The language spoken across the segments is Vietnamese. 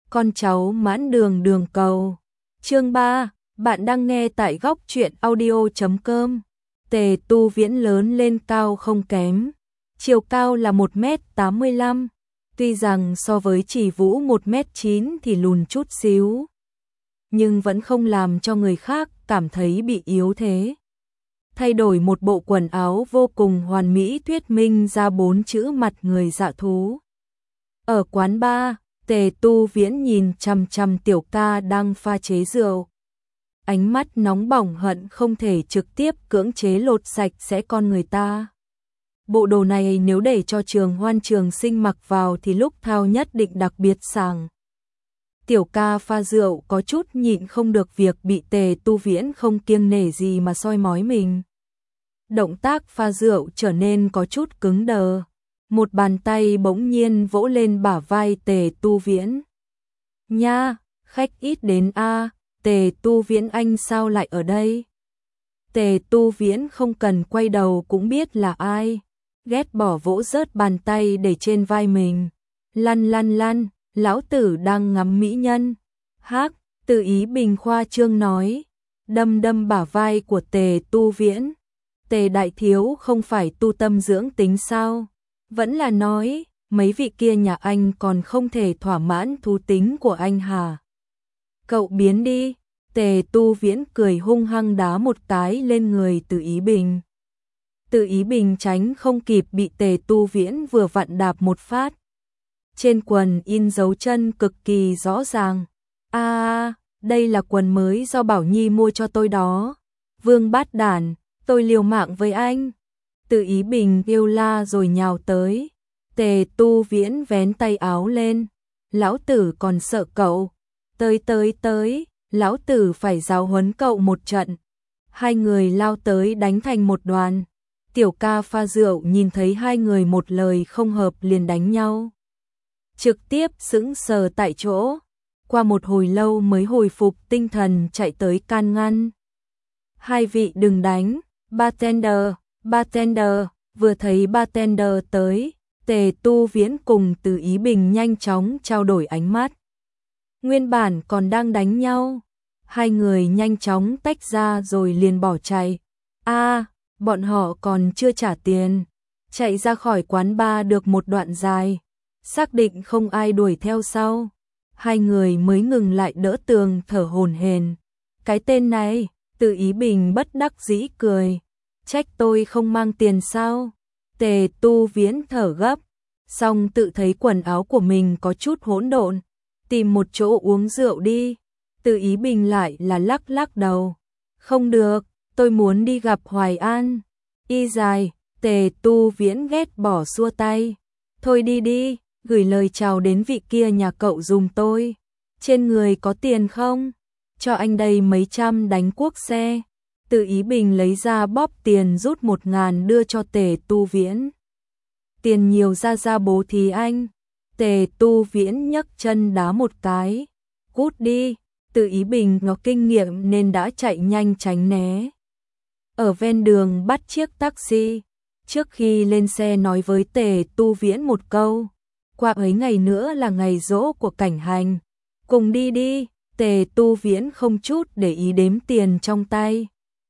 con cháu mãn đường đường cầu. Chương 3, bạn đang nghe tại góc truyện audio.com. Tề Tu Viễn lớn lên cao không kém, chiều cao là 1m85, tuy rằng so với Chỉ Vũ 1m9 thì lùn chút xíu, nhưng vẫn không làm cho người khác cảm thấy bị yếu thế. Thay đổi một bộ quần áo vô cùng hoàn mỹ thuyết minh ra 4 chữ mặt người dạ thú. Ở quán bar, Tề Tu Viễn nhìn chằm chằm Tiểu Ca đang pha chế rượu. Ánh mắt nóng bỏng hận không thể trực tiếp cưỡng chế lột sạch sẽ con người ta. Bộ đồ này nếu để cho Trường Hoan Trường Sinh mặc vào thì lúc thao nhất định đặc biệt sảng. Tiểu Ca pha rượu có chút nhịn không được việc bị Tề Tu Viễn không kiêng nể gì mà soi mói mình. Động tác pha rượu trở nên có chút cứng đờ. Một bàn tay bỗng nhiên vỗ lên bả vai Tề Tu Viễn. Nha, khách ít đến a, Tề Tu Viễn anh sao lại ở đây? Tề Tu Viễn không cần quay đầu cũng biết là ai. Ghét bỏ vỗ rớt bàn tay để trên vai mình. Lăn lăn lăn, lão tử đang ngắm mỹ nhân. Hác, Từ Ý Bình khoa trương nói. Đâm đâm bả vai của Tề Tu Viễn. Tề đại thiếu không phải tu tâm dưỡng tính sao? Vẫn là nói, mấy vị kia nhà anh còn không thể thỏa mãn thú tính của anh hả? Cậu biến đi. Tề Tu Viễn cười hung hăng đá một cái lên người Từ Ý Bình. Từ Ý Bình tránh không kịp bị Tề Tu Viễn vừa vặn đạp một phát. Trên quần in dấu chân cực kỳ rõ ràng. Đây là quần mới do Bảo Nhi mua cho tôi đó. Vương bát đản, tôi liều mạng với anh. Từ Ý Bình kêu la rồi nhào tới. Tề Tu Viễn vén tay áo lên. Lão tử còn sợ cậu. Tới, lão tử phải giáo huấn cậu một trận. Hai người lao tới đánh thành một đoàn. Tiểu Ca pha rượu nhìn thấy hai người một lời không hợp liền đánh nhau. Trực tiếp sững sờ tại chỗ. Qua một hồi lâu mới hồi phục tinh thần chạy tới can ngăn. Hai vị đừng đánh. Bartender, vừa thấy bartender tới, Tề Tu Viễn cùng Từ Ý Bình nhanh chóng trao đổi ánh mắt. Nguyên bản còn đang đánh nhau, hai người nhanh chóng tách ra rồi liền bỏ chạy. Bọn họ còn chưa trả tiền, chạy ra khỏi quán bar được một đoạn dài, xác định không ai đuổi theo sau. Hai người mới ngừng lại đỡ tường thở hổn hển. Cái tên này, Từ Ý Bình bất đắc dĩ cười. Trách tôi không mang tiền sao? Tề Tu Viễn thở gấp, xong tự thấy quần áo của mình có chút hỗn độn, tìm một chỗ uống rượu đi. Từ Ý Bình lại là lắc lắc đầu. Không được, tôi muốn đi gặp Hoài An. Y dài, Tề Tu Viễn ghét bỏ xua tay. Thôi đi, gửi lời chào đến vị kia nhà cậu dùm tôi. Trên người có tiền không? Cho anh đây mấy trăm đánh cuốc xe. Từ Ý Bình lấy ra bóp tiền rút 1.000 đưa cho Tề Tu Viễn. Tiền nhiều ra bố thí anh. Tề Tu Viễn nhấc chân đá một cái. Cút đi. Từ Ý Bình có kinh nghiệm nên đã chạy nhanh tránh né. Ở ven đường bắt chiếc taxi. Trước khi lên xe nói với Tề Tu Viễn một câu. Qua ấy ngày nữa là ngày giỗ của Cảnh Hành. Cùng đi. Tề Tu Viễn không chút để ý đếm tiền trong tay.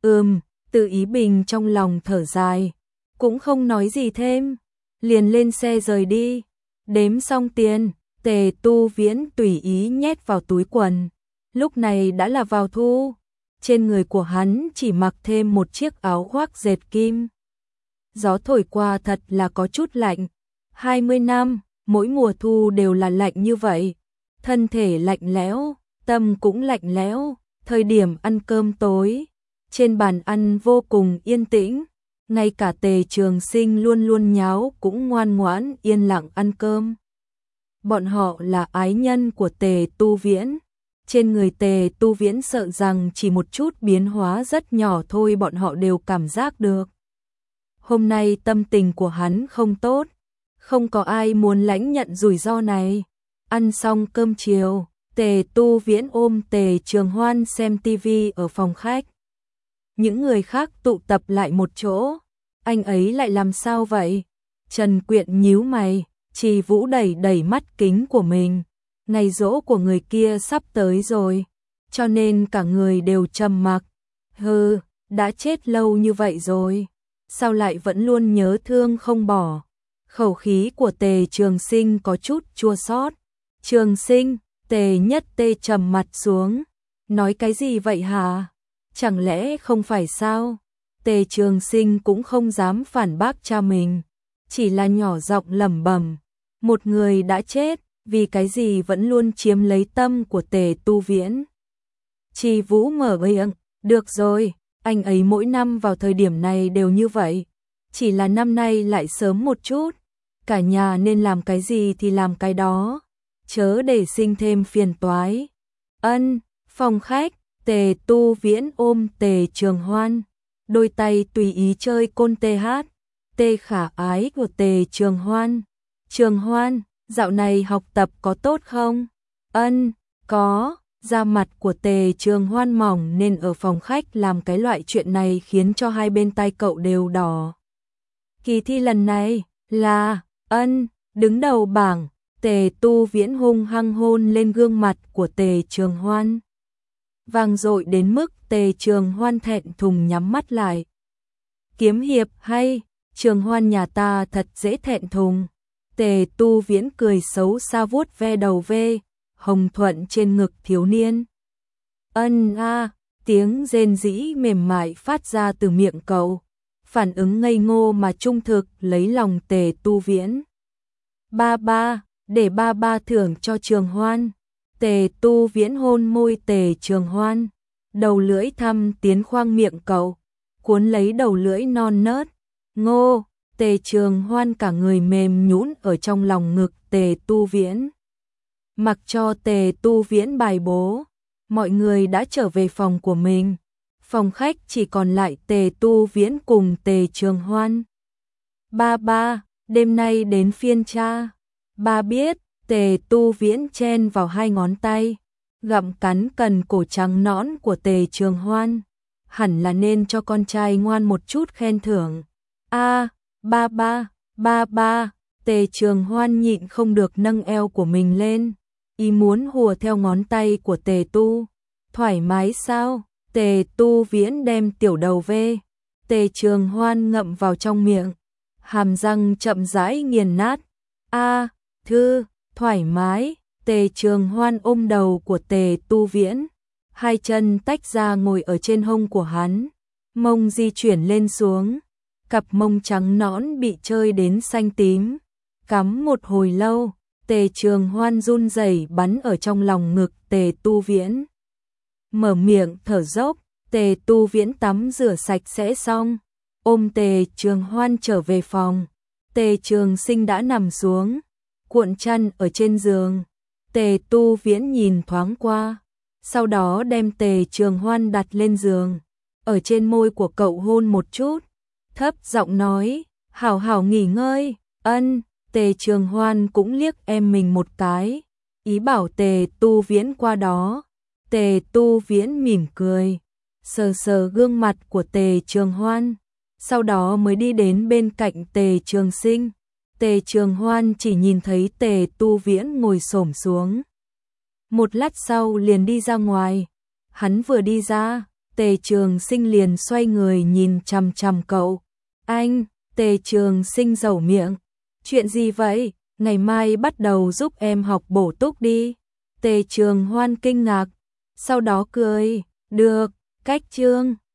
Từ Ý Bình trong lòng thở dài, cũng không nói gì thêm, liền lên xe rời đi. Đếm xong tiền, Tề Tu Viễn tùy ý nhét vào túi quần. Lúc này đã là vào thu, trên người của hắn chỉ mặc thêm một chiếc áo khoác dệt kim. Gió thổi qua thật là có chút lạnh. 20 năm, mỗi mùa thu đều là lạnh như vậy. Thân thể lạnh lẽo, tâm cũng lạnh lẽo. Thời điểm ăn cơm tối, trên bàn ăn vô cùng yên tĩnh, ngay cả Tề Trường Sinh luôn luôn nháo cũng ngoan ngoãn yên lặng ăn cơm. Bọn họ là ái nhân của Tề Tu Viễn. Trên người Tề Tu Viễn sợ rằng chỉ một chút biến hóa rất nhỏ thôi bọn họ đều cảm giác được. Hôm nay tâm tình của hắn không tốt, không có ai muốn lãnh nhận rủi ro này. Ăn xong cơm chiều, Tề Tu Viễn ôm Tề Trường Hoan xem tivi ở phòng khách. Những người khác tụ tập lại một chỗ. Anh ấy lại làm sao vậy? Trần Quyện nhíu mày, Trì Vũ đẩy mắt kính của mình. ngày giỗ của người kia sắp tới rồi, cho nên cả người đều trầm mặc. Hừ, đã chết lâu như vậy rồi, sao lại vẫn luôn nhớ thương không bỏ. Khẩu khí của Tề Trường Sinh có chút chua xót. Trường Sinh, Tề Nhất Tê trầm mặt xuống. Nói cái gì vậy hả? Chẳng lẽ không phải sao? Tề Trường Sinh cũng không dám phản bác cha mình, chỉ là nhỏ giọng lẩm bẩm, một người đã chết, vì cái gì vẫn luôn chiếm lấy tâm của Tề Tu Viễn. Chi Vũ mở miệng, được rồi, anh ấy mỗi năm vào thời điểm này đều như vậy, chỉ là năm nay lại sớm một chút, cả nhà nên làm cái gì thì làm cái đó, chớ để sinh thêm phiền toái. Ân, phòng khách, Tề Tu Viễn ôm Tề Trường Hoan, đôi tay tùy ý chơi côn tê hát, tê khả ái của Tề Trường Hoan. Trường Hoan, dạo này học tập có tốt không? Ân, có. Da mặt của Tề Trường Hoan mỏng nên ở phòng khách làm cái loại chuyện này khiến cho hai bên tai cậu đều đỏ. Kỳ thi lần này là Ân, đứng đầu bảng. Tề Tu Viễn hung hăng hôn lên gương mặt của Tề Trường Hoan, vang dội đến mức Tề Trường Hoan thẹn thùng nhắm mắt lại. Kiếm hiệp hay, Trường Hoan nhà ta thật dễ thẹn thùng. Tề Tu Viễn cười xấu xa vuốt ve đầu hồng thuận trên ngực thiếu niên. Ân a, tiếng rên rỉ mềm mại phát ra từ miệng cậu, phản ứng ngây ngô mà trung thực lấy lòng Tề Tu Viễn. Ba ba, để ba ba thưởng cho Trường Hoan. Tề Tu Viễn hôn môi Tề Trường Hoan, đầu lưỡi thăm tiến khoang miệng cậu, cuốn lấy đầu lưỡi non nớt. Ngô, Tề Trường Hoan cả người mềm nhũn ở trong lòng ngực Tề Tu Viễn. Mặc cho Tề Tu Viễn bài bố, mọi người đã trở về phòng của mình. Phòng khách chỉ còn lại Tề Tu Viễn cùng Tề Trường Hoan. Ba ba, đêm nay đến phiên cha. Ba biết. Tề Tu Viễn chen vào hai ngón tay, gặm cắn cần cổ trắng nõn của Tề Trường Hoan. Hẳn là nên cho con trai ngoan một chút khen thưởng. A, ba ba, Tề Trường Hoan nhịn không được nâng eo của mình lên, ý muốn hùa theo ngón tay của Tề Tu. Thoải mái sao? Tề Tu Viễn đem tiểu đầu về, Tề Trường Hoan ngậm vào trong miệng, hàm răng chậm rãi nghiền nát. A, thư, thoải mái. Tề Trường Hoan ôm đầu của Tề Tu Viễn, hai chân tách ra ngồi ở trên hông của hắn, mông di chuyển lên xuống, cặp mông trắng nõn bị chơi đến xanh tím. Cắm một hồi lâu, Tề Trường Hoan run rẩy bắn ở trong lòng ngực Tề Tu Viễn. Mở miệng thở dốc, Tề Tu Viễn tắm rửa sạch sẽ xong, ôm Tề Trường Hoan trở về phòng. Tề Trường Sinh đã nằm xuống, cuộn chăn ở trên giường. Tề Tu Viễn nhìn thoáng qua, sau đó đem Tề Trường Hoan đặt lên giường, ở trên môi của cậu hôn một chút, thấp giọng nói, hảo hảo nghỉ ngơi. Ân. Tề Trường Hoan cũng liếc em mình một cái, ý bảo Tề Tu Viễn qua đó. Tề Tu Viễn mỉm cười, sờ sờ gương mặt của Tề Trường Hoan, sau đó mới đi đến bên cạnh Tề Trường Sinh. Tề Trường Hoan chỉ nhìn thấy Tề Tu Viễn ngồi xổm xuống, một lát sau liền đi ra ngoài. Hắn vừa đi ra, Tề Trường Sinh liền xoay người nhìn chằm chằm cậu. Anh. Tề Trường Sinh dẩu miệng, chuyện gì vậy? Ngày mai bắt đầu giúp em học bổ túc đi. Tề Trường Hoan kinh ngạc, sau đó cười, được, cách chương.